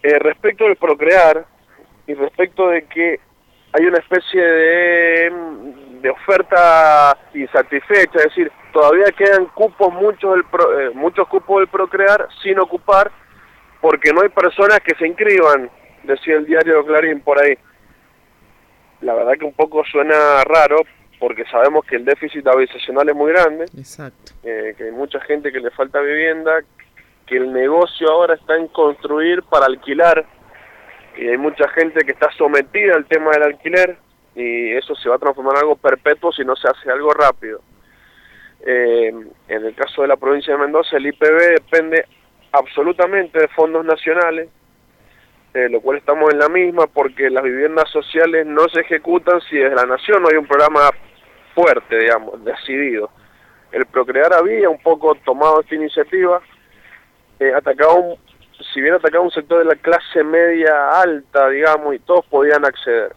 Respecto del procrear y respecto de que hay una especie de oferta insatisfecha, es decir, todavía quedan cupos, muchos cupos del procrear sin ocupar porque no hay personas que se inscriban, decía el diario Clarín por ahí. La verdad que un poco suena raro porque sabemos que el déficit habitacional es muy grande. Exacto. Que hay mucha gente que le falta vivienda, que el negocio ahora está en construir para alquilar, y hay mucha gente que está sometida al tema del alquiler, y eso se va a transformar en algo perpetuo si no se hace algo rápido. En el caso de la provincia de Mendoza, el IPB depende absolutamente de fondos nacionales, lo cual estamos en la misma, porque las viviendas sociales no se ejecutan si desde la nación no hay un programa fuerte, digamos, decidido. El Procrear había un poco tomado esta iniciativa, si bien atacaba un sector de la clase media alta, digamos, y todos podían acceder.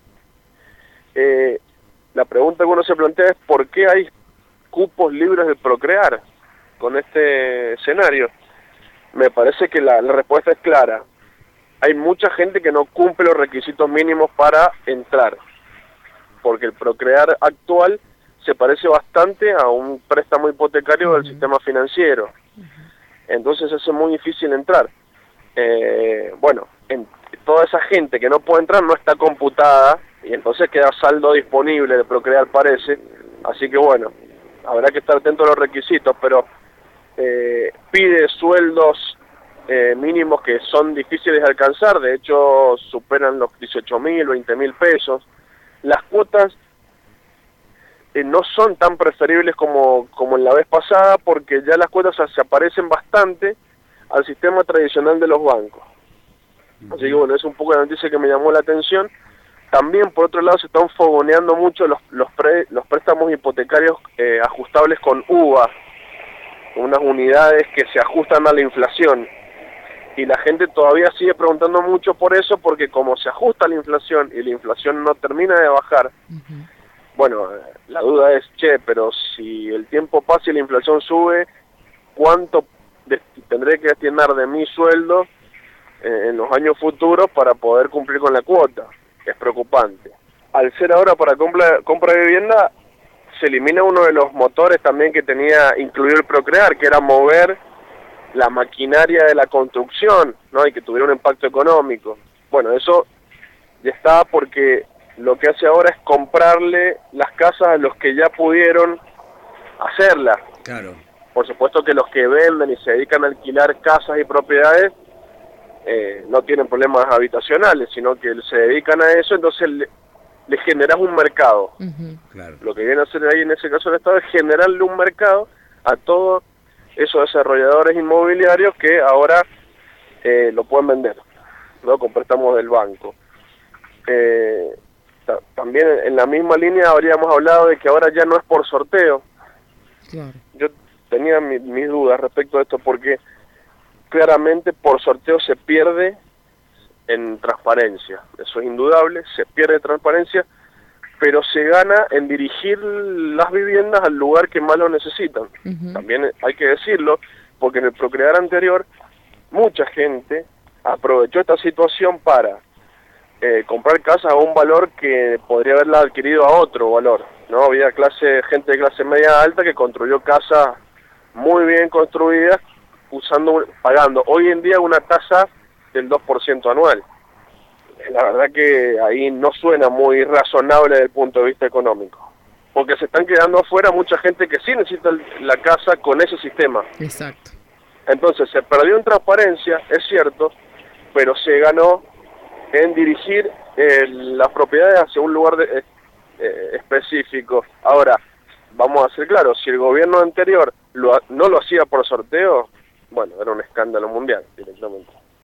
La pregunta que uno se plantea es ¿por qué hay cupos libres de Procrear con este escenario? Me parece que la respuesta es clara. Hay mucha gente que no cumple los requisitos mínimos para entrar, porque el Procrear actual se parece bastante a un préstamo hipotecario del sistema financiero. Entonces es muy difícil entrar. Toda esa gente que no puede entrar no está computada y entonces queda saldo disponible de Procrear, parece. Así que bueno, habrá que estar atento a los requisitos, pero pide sueldos mínimos que son difíciles de alcanzar, de hecho superan los 18.000, 20.000 pesos. Las cuotas no son tan preferibles como en la vez pasada, porque ya las cuotas se aparecen bastante al sistema tradicional de los bancos. Así que bueno, es un poco la noticia que me llamó la atención. También por otro lado se están fogoneando mucho los préstamos hipotecarios ajustables con UVA, unas unidades que se ajustan a la inflación. Y la gente todavía sigue preguntando mucho por eso, porque como se ajusta a la inflación y la inflación no termina de bajar, bueno, la duda es, pero si el tiempo pasa y la inflación sube, ¿cuánto tendré que destinar de mi sueldo en los años futuros para poder cumplir con la cuota? Es preocupante. Al ser ahora para compra de vivienda, se elimina uno de los motores también que tenía incluido el Procrear, que era mover la maquinaria de la construcción, ¿no? Y que tuviera un impacto económico. Bueno, eso ya está, porque lo que hace ahora es comprarle las casas a los que ya pudieron hacerlas. Claro. Por supuesto que los que venden y se dedican a alquilar casas y propiedades no tienen problemas habitacionales, sino que se dedican a eso, entonces le generas un mercado. Claro. Lo que viene a hacer ahí en ese caso el Estado es generarle un mercado a todos esos desarrolladores inmobiliarios que ahora lo pueden vender, ¿no? Con préstamos del banco. También en la misma línea habríamos hablado de que ahora ya no es por sorteo. Claro. Yo tenía mis dudas respecto a esto, porque claramente por sorteo se pierde en transparencia, eso es indudable, se pierde transparencia, pero se gana en dirigir las viviendas al lugar que más lo necesitan. También hay que decirlo, porque en el Procrear anterior mucha gente aprovechó esta situación para comprar casas a un valor que podría haberla adquirido a otro valor, ¿no? Había gente de clase media alta que construyó casas muy bien construidas, pagando hoy en día una tasa del 2% anual. La verdad que ahí no suena muy razonable desde el punto de vista económico, porque se están quedando afuera mucha gente que sí necesita la casa con ese sistema. Exacto. Entonces se perdió en transparencia, es cierto, pero se ganó en dirigir las propiedades hacia un lugar específico. Ahora, vamos a ser claros, si el gobierno anterior no lo hacía por sorteo, bueno, era un escándalo mundial directamente.